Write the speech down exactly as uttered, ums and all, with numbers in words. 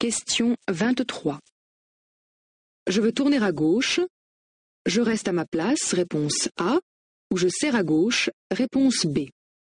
Question vingt-trois. Je veux tourner à gauche. Je reste à ma place, réponse A, ou je serre à gauche, réponse B.